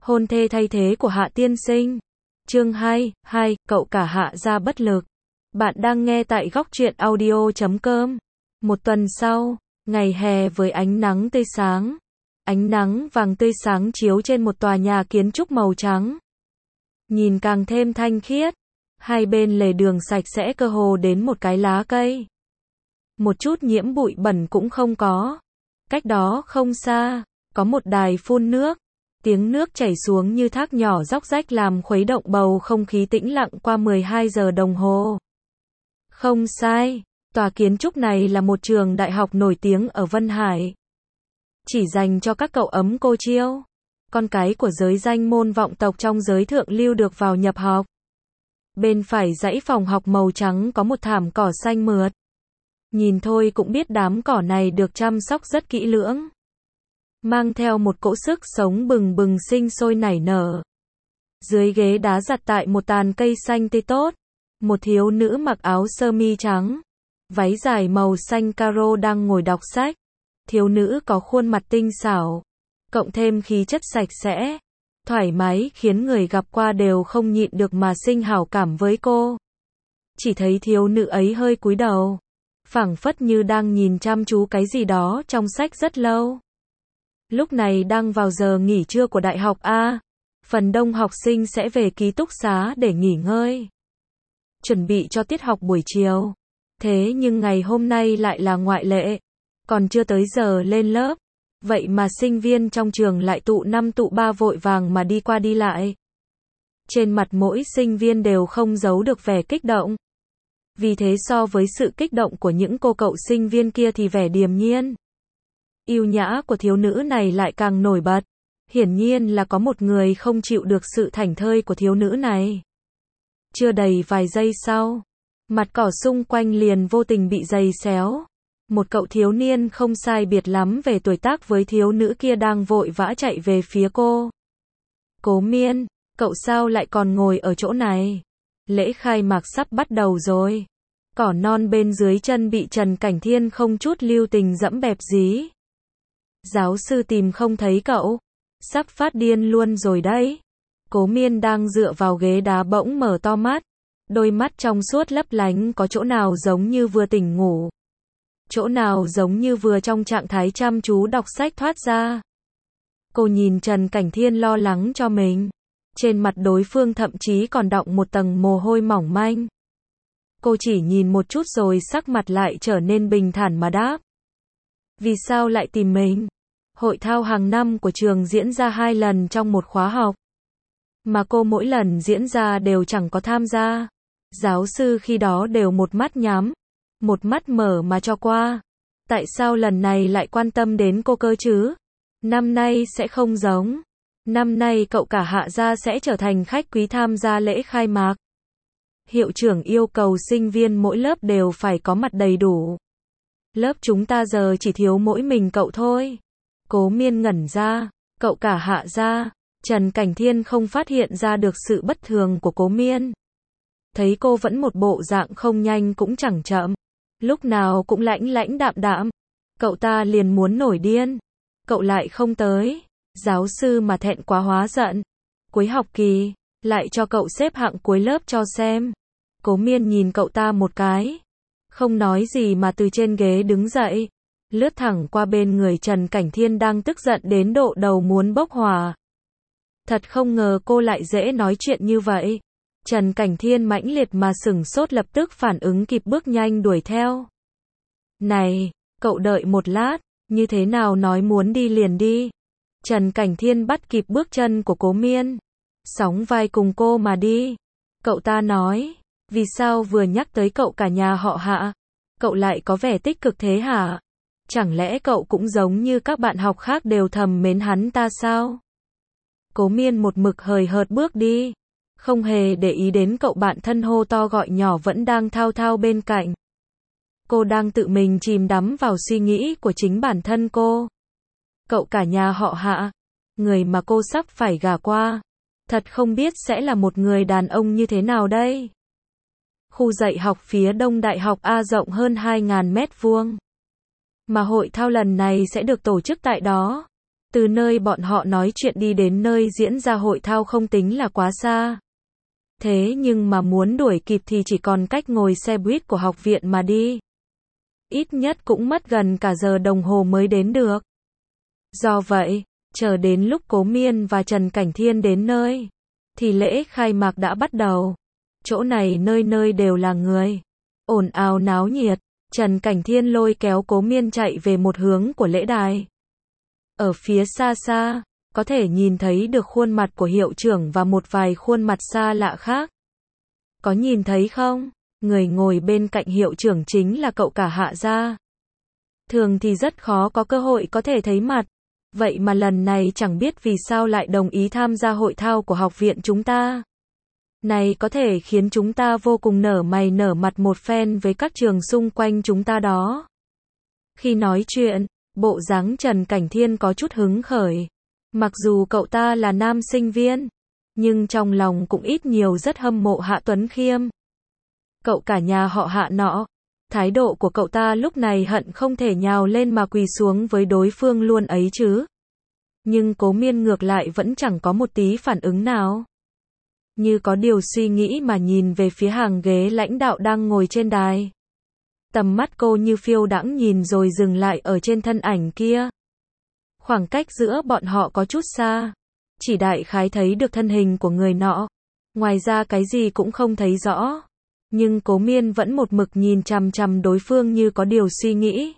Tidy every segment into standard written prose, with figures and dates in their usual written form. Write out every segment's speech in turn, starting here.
Hôn thê thay thế của Hạ tiên sinh. Chương 2, cậu cả Hạ gia bất lực. Bạn đang nghe tại góc truyện audio.com. Một tuần sau, ngày hè với ánh nắng tươi sáng. Ánh nắng vàng tươi sáng chiếu trên một tòa nhà kiến trúc màu trắng. Nhìn càng thêm thanh khiết. Hai bên lề đường sạch sẽ cơ hồ đến một cái lá cây. Một chút nhiễm bụi bẩn cũng không có. Cách đó không xa, có một đài phun nước. Tiếng nước chảy xuống như thác nhỏ róc rách làm khuấy động bầu không khí tĩnh lặng qua 12 giờ đồng hồ. Không sai, tòa kiến trúc này là một trường đại học nổi tiếng ở Vân Hải. Chỉ dành cho các cậu ấm cô chiêu, con cái của giới danh môn vọng tộc trong giới thượng lưu được vào nhập học. Bên phải dãy phòng học màu trắng có một thảm cỏ xanh mượt. Nhìn thôi cũng biết đám cỏ này được chăm sóc rất kỹ lưỡng. Mang theo một cỗ sức sống bừng bừng sinh sôi nảy nở. Dưới ghế đá giặt tại một tàn cây xanh tươi tốt, một thiếu nữ mặc áo sơ mi trắng, váy dài màu xanh caro đang ngồi đọc sách. Thiếu nữ có khuôn mặt tinh xảo, cộng thêm khí chất sạch sẽ, thoải mái khiến người gặp qua đều không nhịn được mà sinh hảo cảm với cô. Chỉ thấy thiếu nữ ấy hơi cúi đầu, phảng phất như đang nhìn chăm chú cái gì đó trong sách rất lâu. Lúc này đang vào giờ nghỉ trưa của đại học A, phần đông học sinh sẽ về ký túc xá để nghỉ ngơi, chuẩn bị cho tiết học buổi chiều. Thế nhưng ngày hôm nay lại là ngoại lệ, còn chưa tới giờ lên lớp, vậy mà sinh viên trong trường lại tụ 5 tụ 3 vội vàng mà đi qua đi lại. Trên mặt mỗi sinh viên đều không giấu được vẻ kích động. Vì thế so với sự kích động của những cô cậu sinh viên kia thì vẻ điềm nhiên, yêu nhã của thiếu nữ này lại càng nổi bật. Hiển nhiên là có một người không chịu được sự thảnh thơi của thiếu nữ này. Chưa đầy vài giây sau, mặt cỏ xung quanh liền vô tình bị giày xéo. Một cậu thiếu niên không sai biệt lắm về tuổi tác với thiếu nữ kia đang vội vã chạy về phía cô. Cố Miên, cậu sao lại còn ngồi ở chỗ này? Lễ khai mạc sắp bắt đầu rồi. Cỏ non bên dưới chân bị Trần Cảnh Thiên không chút lưu tình dẫm bẹp dí. Giáo sư tìm không thấy cậu. Sắp phát điên luôn rồi đấy. Cố Miên đang dựa vào ghế đá bỗng mở to mắt. Đôi mắt trong suốt lấp lánh, có chỗ nào giống như vừa tỉnh ngủ, chỗ nào giống như vừa trong trạng thái chăm chú đọc sách thoát ra. Cô nhìn Trần Cảnh Thiên lo lắng cho mình. Trên mặt đối phương thậm chí còn đọng một tầng mồ hôi mỏng manh. Cô chỉ nhìn một chút rồi sắc mặt lại trở nên bình thản mà đáp. Vì sao lại tìm mình? Hội thao hàng năm của trường diễn ra 2 lần trong một khóa học, mà cô mỗi lần diễn ra đều chẳng có tham gia. Giáo sư khi đó đều một mắt nhắm, một mắt mở mà cho qua. Tại sao lần này lại quan tâm đến cô cơ chứ? Năm nay sẽ không giống. Năm nay cậu cả Hạ gia sẽ trở thành khách quý tham gia lễ khai mạc. Hiệu trưởng yêu cầu sinh viên mỗi lớp đều phải có mặt đầy đủ. Lớp chúng ta giờ chỉ thiếu mỗi mình cậu thôi. Cố Miên ngẩn ra. Cậu cả Hạ gia. Trần Cảnh Thiên không phát hiện ra được sự bất thường của Cố Miên. Thấy cô vẫn một bộ dạng không nhanh cũng chẳng chậm, lúc nào cũng lãnh lãnh đạm đạm. Cậu ta liền muốn nổi điên. Cậu lại không tới. Giáo sư mà thẹn quá hóa giận. Cuối học kỳ, lại cho cậu xếp hạng cuối lớp cho xem. Cố Miên nhìn cậu ta một cái, không nói gì mà từ trên ghế đứng dậy, lướt thẳng qua bên người Trần Cảnh Thiên đang tức giận đến độ đầu muốn bốc hỏa. Thật không ngờ cô lại dễ nói chuyện như vậy. Trần Cảnh Thiên mãnh liệt mà sửng sốt, lập tức phản ứng kịp bước nhanh đuổi theo. Này, cậu đợi một lát, như thế nào nói muốn đi liền đi. Trần Cảnh Thiên bắt kịp bước chân của Cố Miên, sóng vai cùng cô mà đi. Cậu ta nói, vì sao vừa nhắc tới cậu cả nhà họ Hạ, cậu lại có vẻ tích cực thế hả? Chẳng lẽ cậu cũng giống như các bạn học khác đều thầm mến hắn ta sao? Cố Miên một mực hời hợt bước đi, không hề để ý đến cậu bạn thân hô to gọi nhỏ vẫn đang thao thao bên cạnh. Cô đang tự mình chìm đắm vào suy nghĩ của chính bản thân cô. Cậu cả nhà họ Hạ, người mà cô sắp phải gả qua, thật không biết sẽ là một người đàn ông như thế nào đây. Khu dạy học phía đông đại học A rộng hơn 2.000 mét vuông. Mà hội thao lần này sẽ được tổ chức tại đó. Từ nơi bọn họ nói chuyện đi đến nơi diễn ra hội thao không tính là quá xa. Thế nhưng mà muốn đuổi kịp thì chỉ còn cách ngồi xe buýt của học viện mà đi. Ít nhất cũng mất gần cả giờ đồng hồ mới đến được. Do vậy, chờ đến lúc Cố Miên và Trần Cảnh Thiên đến nơi, thì lễ khai mạc đã bắt đầu. Chỗ này nơi nơi đều là người. Ồn ào náo nhiệt, Trần Cảnh Thiên lôi kéo Cố Miên chạy về một hướng của lễ đài. Ở phía xa xa, có thể nhìn thấy được khuôn mặt của hiệu trưởng và một vài khuôn mặt xa lạ khác. Có nhìn thấy không? Người ngồi bên cạnh hiệu trưởng chính là cậu cả Hạ gia. Thường thì rất khó có cơ hội có thể thấy mặt. Vậy mà lần này chẳng biết vì sao lại đồng ý tham gia hội thao của học viện chúng ta. Này có thể khiến chúng ta vô cùng nở mày nở mặt một phen với các trường xung quanh chúng ta đó. Khi nói chuyện, bộ dáng Trần Cảnh Thiên có chút hứng khởi. Mặc dù cậu ta là nam sinh viên, nhưng trong lòng cũng ít nhiều rất hâm mộ Hạ Tuấn Khiêm. Cậu cả nhà họ Hạ nọ, thái độ của cậu ta lúc này hận không thể nhào lên mà quỳ xuống với đối phương luôn ấy chứ. Nhưng Cố Miên ngược lại vẫn chẳng có một tí phản ứng nào. Như có điều suy nghĩ mà nhìn về phía hàng ghế lãnh đạo đang ngồi trên đài. Tầm mắt cô như phiêu đãng nhìn rồi dừng lại ở trên thân ảnh kia. Khoảng cách giữa bọn họ có chút xa. Chỉ đại khái thấy được thân hình của người nọ. Ngoài ra cái gì cũng không thấy rõ. Nhưng Cố Miên vẫn một mực nhìn chằm chằm đối phương như có điều suy nghĩ.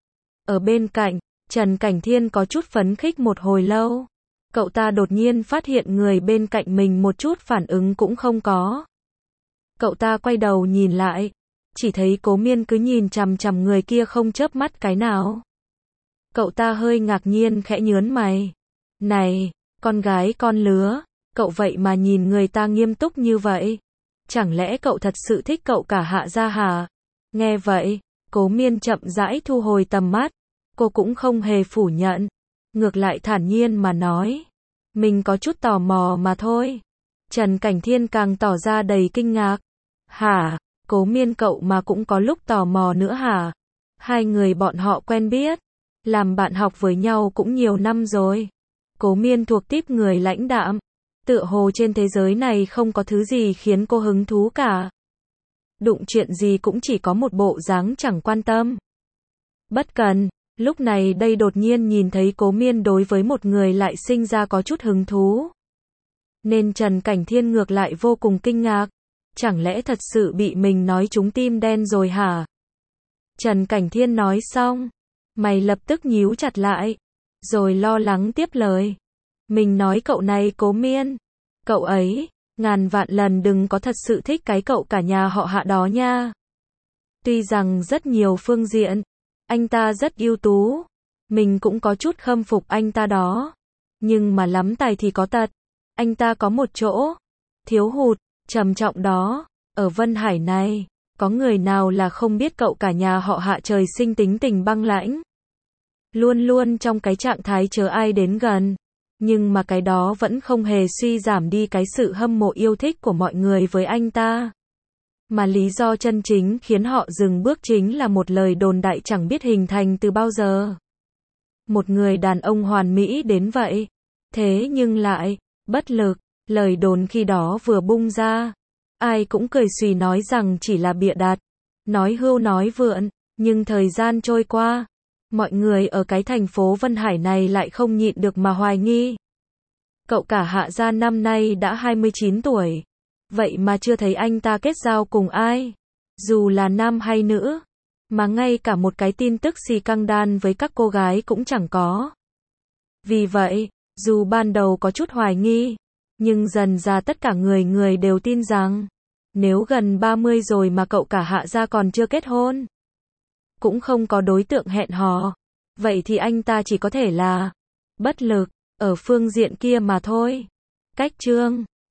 Ở bên cạnh, Trần Cảnh Thiên có chút phấn khích một hồi lâu. Cậu ta đột nhiên phát hiện người bên cạnh mình một chút phản ứng cũng không có. Cậu ta quay đầu nhìn lại. Chỉ thấy Cố Miên cứ nhìn chằm chằm người kia không chớp mắt cái nào. Cậu ta hơi ngạc nhiên khẽ nhớn mày. Này, con gái con lứa, cậu vậy mà nhìn người ta nghiêm túc như vậy. Chẳng lẽ cậu thật sự thích cậu cả Hạ gia hả? Nghe vậy, Cố Miên chậm rãi thu hồi tầm mắt. Cô cũng không hề phủ nhận. Ngược lại thản nhiên mà nói. Mình có chút tò mò mà thôi. Trần Cảnh Thiên càng tỏ ra đầy kinh ngạc. Hả? Cố Miên cậu mà cũng có lúc tò mò nữa hả? Hai người bọn họ quen biết. Làm bạn học với nhau cũng nhiều năm rồi. Cố Miên thuộc típ người lãnh đạm. Tựa hồ trên thế giới này không có thứ gì khiến cô hứng thú cả. Đụng chuyện gì cũng chỉ có một bộ dáng chẳng quan tâm. Bất cần, lúc này đây đột nhiên nhìn thấy Cố Miên đối với một người lại sinh ra có chút hứng thú. Nên Trần Cảnh Thiên ngược lại vô cùng kinh ngạc. Chẳng lẽ thật sự bị mình nói trúng tim đen rồi hả? Trần Cảnh Thiên nói xong, mày lập tức nhíu chặt lại, rồi lo lắng tiếp lời. Mình nói cậu này Cố Miên, cậu ấy, ngàn vạn lần đừng có thật sự thích cái cậu cả nhà họ Hạ đó nha. Tuy rằng rất nhiều phương diện, anh ta rất ưu tú, mình cũng có chút khâm phục anh ta đó. Nhưng mà lắm tài thì có tật, anh ta có một chỗ thiếu hụt trầm trọng đó. Ở Vân Hải này, có người nào là không biết cậu cả nhà họ Hạ trời sinh tính tình băng lãnh, luôn luôn trong cái trạng thái chờ ai đến gần. Nhưng mà cái đó vẫn không hề suy giảm đi cái sự hâm mộ yêu thích của mọi người với anh ta. Mà lý do chân chính khiến họ dừng bước chính là một lời đồn đại chẳng biết hình thành từ bao giờ. Một người đàn ông hoàn mỹ đến vậy, thế nhưng lại bất lực. Lời đồn khi đó vừa bung ra, ai cũng cười xùy nói rằng chỉ là bịa đặt, nói hưu nói vượn. Nhưng thời gian trôi qua, mọi người ở cái thành phố Vân Hải này lại không nhịn được mà hoài nghi. Cậu cả Hạ gia năm nay đã 29 tuổi, vậy mà chưa thấy anh ta kết giao cùng ai, dù là nam hay nữ, mà ngay cả một cái tin tức xì căng đan với các cô gái cũng chẳng có. Vì vậy, dù ban đầu có chút hoài nghi, nhưng dần ra tất cả người đều tin rằng, nếu gần 30 rồi mà cậu cả Hạ gia còn chưa kết hôn, cũng không có đối tượng hẹn hò, vậy thì anh ta chỉ có thể là bất lực ở phương diện kia mà thôi. Cách chương